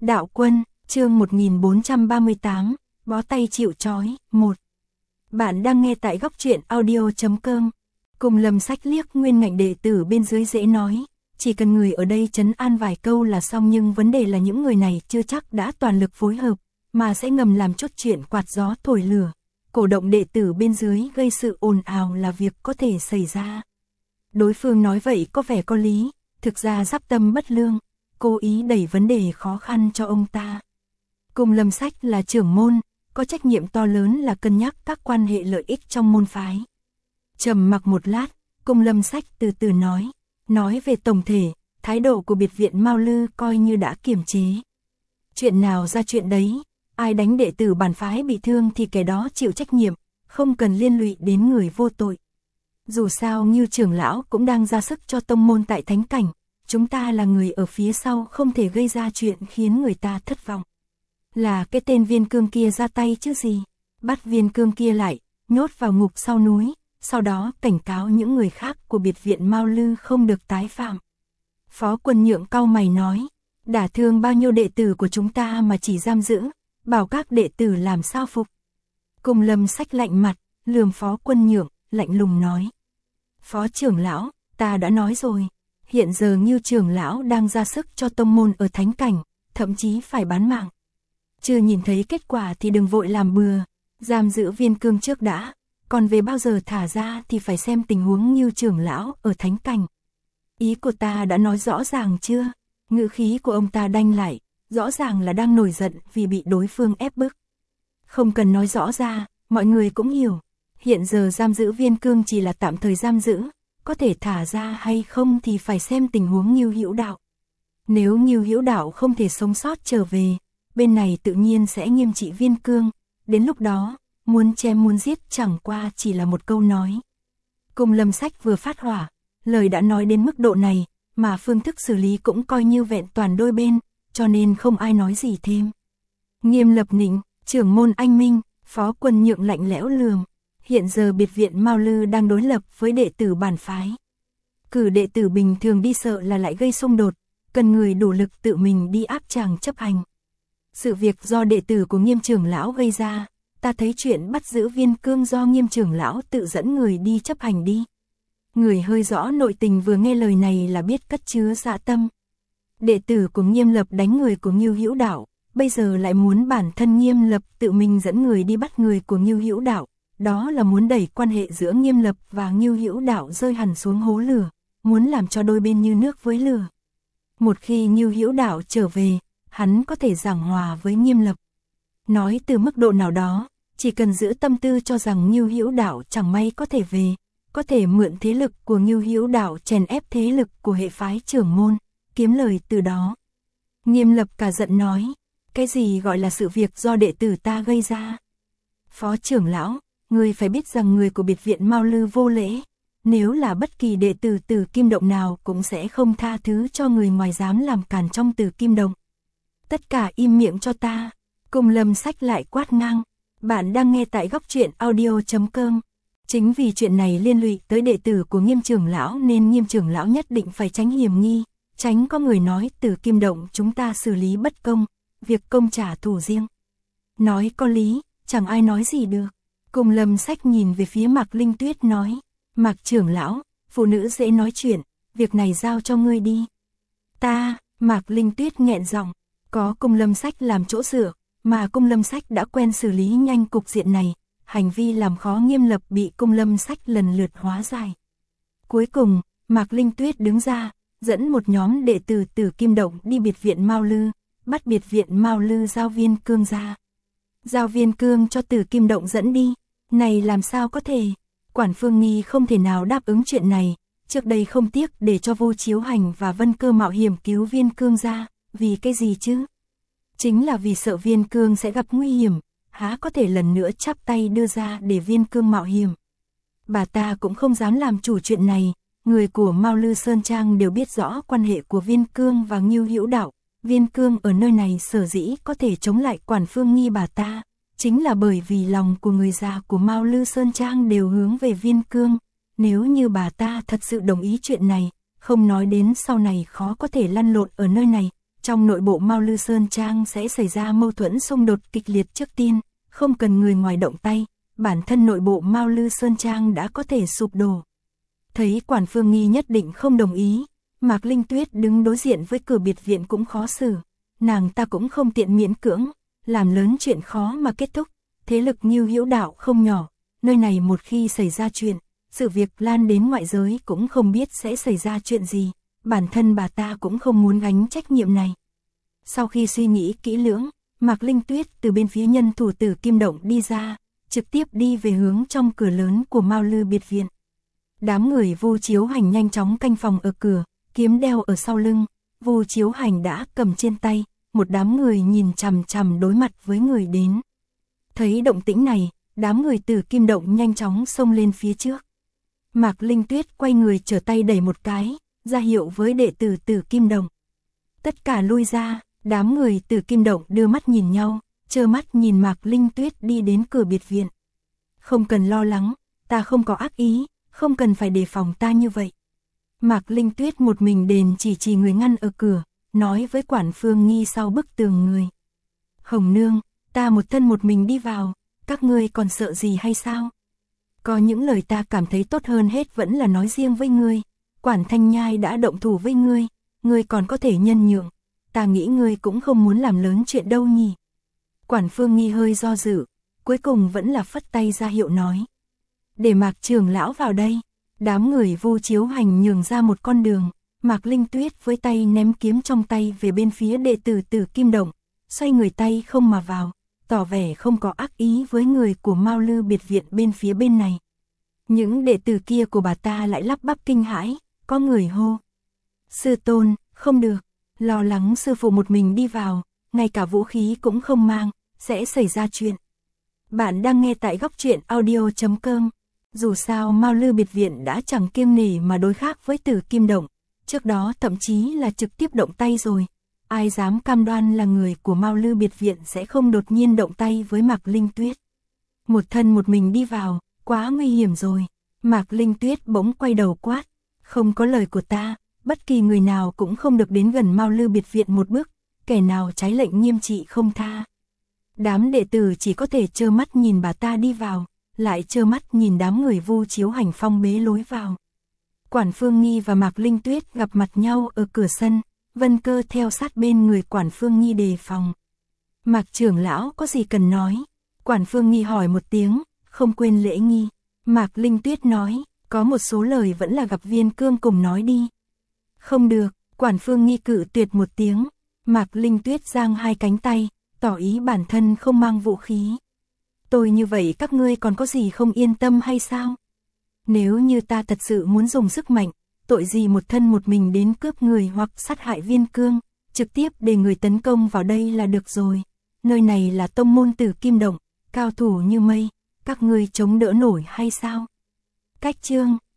Đạo quân, chương 1438, bó tay chịu trói, 1. Bạn đang nghe tại góc truyện audio.com. Cùng Lâm Sách liếc nguyên ngạnh đệ tử bên dưới dễ nói, chỉ cần người ở đây trấn an vài câu là xong, nhưng vấn đề là những người này chưa chắc đã toàn lực phối hợp, mà sẽ ngầm làm chút chuyện quạt gió thổi lửa, cổ động đệ tử bên dưới gây sự ồn ào là việc có thể xảy ra. Đối phương nói vậy có vẻ có lý, thực ra giáp tâm bất lương, cố ý đẩy vấn đề khó khăn cho ông ta. Cùng Lâm Sách là trưởng môn, có trách nhiệm to lớn là cân nhắc các quan hệ lợi ích trong môn phái. Trầm mặc một lát, Cùng Lâm Sách từ từ nói về tổng thể, thái độ của biệt viện Mao Lư coi như đã kiềm chế. Chuyện nào ra chuyện đấy, ai đánh đệ tử bản phái bị thương thì kẻ đó chịu trách nhiệm, không cần liên lụy đến người vô tội. Dù sao Ngưu trưởng lão cũng đang ra sức cho tông môn tại thánh cảnh, chúng ta là người ở phía sau không thể gây ra chuyện khiến người ta thất vọng. Là cái tên Viên Cương kia ra tay chứ gì, bắt Viên Cương kia lại, nhốt vào ngục sau núi, sau đó cảnh cáo những người khác của biệt viện Mao Lư không được tái phạm. Phó Quân Nhượng cau mày nói, đả thương bao nhiêu đệ tử của chúng ta mà chỉ giam giữ, bảo các đệ tử làm sao phục. Cùng Lâm Sách lạnh mặt, lườm Phó Quân Nhượng, lạnh lùng nói. Phó trưởng lão, ta đã nói rồi, hiện giờ Ngưu trưởng lão đang ra sức cho tông môn ở thánh cảnh, thậm chí phải bán mạng. Chưa nhìn thấy kết quả thì đừng vội làm bừa, giam giữ Viên Cương trước đã, còn về bao giờ thả ra thì phải xem tình huống Ngưu trưởng lão ở thánh cảnh. Ý của ta đã nói rõ ràng chưa? Ngữ khí của ông ta đanh lại, rõ ràng là đang nổi giận vì bị đối phương ép bức. Không cần nói rõ ra, mọi người cũng hiểu. Hiện giờ giam giữ Viên Cương chỉ là tạm thời giam giữ, có thể thả ra hay không thì phải xem tình huống Ngưu Hữu Đạo. Nếu Ngưu Hữu Đạo không thể sống sót trở về, bên này tự nhiên sẽ nghiêm trị Viên Cương, đến lúc đó, muốn chém muốn giết chẳng qua chỉ là một câu nói. Cùng Lâm Sách vừa phát hỏa, lời đã nói đến mức độ này, mà phương thức xử lý cũng coi như vẹn toàn đôi bên, cho nên không ai nói gì thêm. Nghiêm Lập Nịnh, trưởng môn anh minh, Phó Quân Nhượng lạnh lẽo lườm. Hiện giờ biệt viện Mao Lư đang đối lập với đệ tử bản phái. Cử đệ tử bình thường đi sợ là lại gây xung đột, cần người đủ lực tự mình đi áp tràng chấp hành. Sự việc do đệ tử của Nghiêm trưởng lão gây ra, ta thấy chuyện bắt giữ Viên Cương do Nghiêm trưởng lão tự dẫn người đi chấp hành đi. Người hơi rõ nội tình vừa nghe lời này là biết cất chứa dạ tâm. Đệ tử của Nghiêm Lập đánh người của Ngưu Hữu Đạo, bây giờ lại muốn bản thân Nghiêm Lập tự mình dẫn người đi bắt người của Ngưu Hữu Đạo. Đó là muốn đẩy quan hệ giữa Nghiêm Lập và Ngưu Hữu Đạo rơi hẳn xuống hố lửa, muốn làm cho đôi bên như nước với lửa. Một khi Ngưu Hữu Đạo trở về, hắn có thể giảng hòa với Nghiêm Lập. Nói từ mức độ nào đó, chỉ cần giữ tâm tư cho rằng Ngưu Hữu Đạo chẳng may có thể về, có thể mượn thế lực của Ngưu Hữu Đạo chèn ép thế lực của hệ phái trưởng môn, kiếm lời từ đó. Nghiêm Lập cả giận nói, cái gì gọi là sự việc do đệ tử ta gây ra? Phó trưởng lão, người phải biết rằng người của biệt viện Mao Lư vô lễ, nếu là bất kỳ đệ tử Tử Kim Động nào cũng sẽ không tha thứ cho người ngoài dám làm cản trong Tử Kim Động. Tất cả im miệng cho ta. Cùng Lâm Sách lại quát ngang. Bạn đang nghe tại góc truyện audio.com. Chính vì chuyện này liên lụy tới đệ tử của Nghiêm trưởng lão nên Nghiêm trưởng lão nhất định phải tránh hiểm nghi, tránh có người nói Tử Kim Động chúng ta xử lý bất công, việc công trả thù riêng. Nói có lý, chẳng ai nói gì được. Cùng Lâm Sách nhìn về phía Mạc Linh Tuyết nói, Mạc trưởng lão, phụ nữ dễ nói chuyện, việc này giao cho ngươi đi. Ta, Mạc Linh Tuyết nghẹn giọng, có Cùng Lâm Sách làm chỗ dựa, mà Cùng Lâm Sách đã quen xử lý nhanh cục diện này, hành vi làm khó Nghiêm Lập bị Cùng Lâm Sách lần lượt hóa giải. Cuối cùng, Mạc Linh Tuyết đứng ra, dẫn một nhóm đệ tử Tử Kim Động đi biệt viện Mao Lư, bắt biệt viện Mao Lư giao Viên Cương ra. Giao Viên Cương cho Tử Kim Động dẫn đi. Này làm sao có thể, Quản Phương Nghi không thể nào đáp ứng chuyện này, trước đây không tiếc để cho Vô Chiếu Hành và Vân Cơ mạo hiểm cứu Viên Cương ra, vì cái gì chứ? Chính là vì sợ Viên Cương sẽ gặp nguy hiểm, há có thể lần nữa chắp tay đưa ra để Viên Cương mạo hiểm. Bà ta cũng không dám làm chủ chuyện này, người của Mao Lư Sơn Trang đều biết rõ quan hệ của Viên Cương và Ngưu Hữu Đạo, Viên Cương ở nơi này sở dĩ có thể chống lại Quản Phương Nghi bà ta. Chính là bởi vì lòng của người già của Mao Lư Sơn Trang đều hướng về Viên Cương, nếu như bà ta thật sự đồng ý chuyện này, không nói đến sau này khó có thể lăn lộn ở nơi này, trong nội bộ Mao Lư Sơn Trang sẽ xảy ra mâu thuẫn xung đột kịch liệt trước tiên, không cần người ngoài động tay, bản thân nội bộ Mao Lư Sơn Trang đã có thể sụp đổ. Thấy Quản Phương Nghi nhất định không đồng ý, Mạc Linh Tuyết đứng đối diện với cửa biệt viện cũng khó xử, nàng ta cũng không tiện miễn cưỡng, làm lớn chuyện khó mà kết thúc, thế lực như Hữu Đạo không nhỏ, nơi này một khi xảy ra chuyện, sự việc lan đến ngoại giới cũng không biết sẽ xảy ra chuyện gì, bản thân bà ta cũng không muốn gánh trách nhiệm này. Sau khi suy nghĩ kỹ lưỡng, Mạc Linh Tuyết từ bên phía nhân thủ Tử Kim Động đi ra, trực tiếp đi về hướng trong cửa lớn của Mao Lư biệt viện. Đám người Vu Chiếu Hành nhanh chóng canh phòng ở cửa, kiếm đeo ở sau lưng, Vu Chiếu Hành đã cầm trên tay, một đám người nhìn chằm chằm đối mặt với người đến. Thấy động tĩnh này, đám người Tử Kim Động nhanh chóng xông lên phía trước. Mạc Linh Tuyết quay người trở tay đẩy một cái, ra hiệu với đệ tử Tử Kim Động. Tất cả lui ra, đám người Tử Kim Động đưa mắt nhìn nhau, trơ mắt nhìn Mạc Linh Tuyết đi đến cửa biệt viện. Không cần lo lắng, ta không có ác ý, không cần phải đề phòng ta như vậy. Mạc Linh Tuyết một mình đền chỉ người ngăn ở cửa, nói với Quản Phương Nghi sau bức tường người. Hồng nương, ta một thân một mình đi vào, các ngươi còn sợ gì hay sao? Có những lời ta cảm thấy tốt hơn hết vẫn là nói riêng với ngươi. Quản Thanh Nhai đã động thủ với ngươi còn có thể nhân nhượng. Ta nghĩ ngươi cũng không muốn làm lớn chuyện đâu nhỉ. Quản Phương Nghi hơi do dự, cuối cùng vẫn là phất tay ra hiệu nói. Để Mạc trưởng lão vào đây. Đám người Vu Chiếu Hành nhường ra một con đường, Mạc Linh Tuyết với tay ném kiếm trong tay về bên phía đệ tử Tử Kim Động, xoay người tay không mà vào, tỏ vẻ không có ác ý với người của Mao Lư biệt viện bên phía bên này. Những đệ tử kia của bà ta lại lắp bắp kinh hãi, có người hô. Sư tôn, không được, lo lắng sư phụ một mình đi vào, ngay cả vũ khí cũng không mang, sẽ xảy ra chuyện. Bạn đang nghe tại Góc Truyện Audio.com. Dù sao Mao Lư biệt viện đã chẳng kiêng nể mà đối khác với Tử Kim Động, trước đó thậm chí là trực tiếp động tay rồi. Ai dám cam đoan là người của Mao Lư biệt viện sẽ không đột nhiên động tay với Mạc Linh Tuyết. Một thân một mình đi vào, quá nguy hiểm rồi. Mạc Linh Tuyết bỗng quay đầu quát, không có lời của ta, bất kỳ người nào cũng không được đến gần Mao Lư biệt viện một bước, kẻ nào trái lệnh nghiêm trị không tha. Đám đệ tử chỉ có thể trơ mắt nhìn bà ta đi vào, lại trơ mắt nhìn đám người Vu Chiếu Hành phong bế lối vào. Quản Phương Nghi và Mạc Linh Tuyết gặp mặt nhau ở cửa sân, Vân Cơ theo sát bên người Quản Phương Nghi đề phòng. Mạc trưởng lão có gì cần nói? Quản Phương Nghi hỏi một tiếng, không quên lễ nghi. Mạc Linh Tuyết nói, có một số lời vẫn là gặp Viên Cương cùng nói đi. Không được, Quản Phương Nghi cự tuyệt một tiếng. Mạc Linh Tuyết giang hai cánh tay, tỏ ý bản thân không mang vũ khí. Tôi như vậy các ngươi còn có gì không yên tâm hay sao? Nếu như ta thật sự muốn dùng sức mạnh, tội gì một thân một mình đến cướp người hoặc sát hại Viên Cương, trực tiếp để người tấn công vào đây là được rồi. Nơi này là tông môn Tử Kim Động, cao thủ như mây, các ngươi chống đỡ nổi hay sao? Cách chương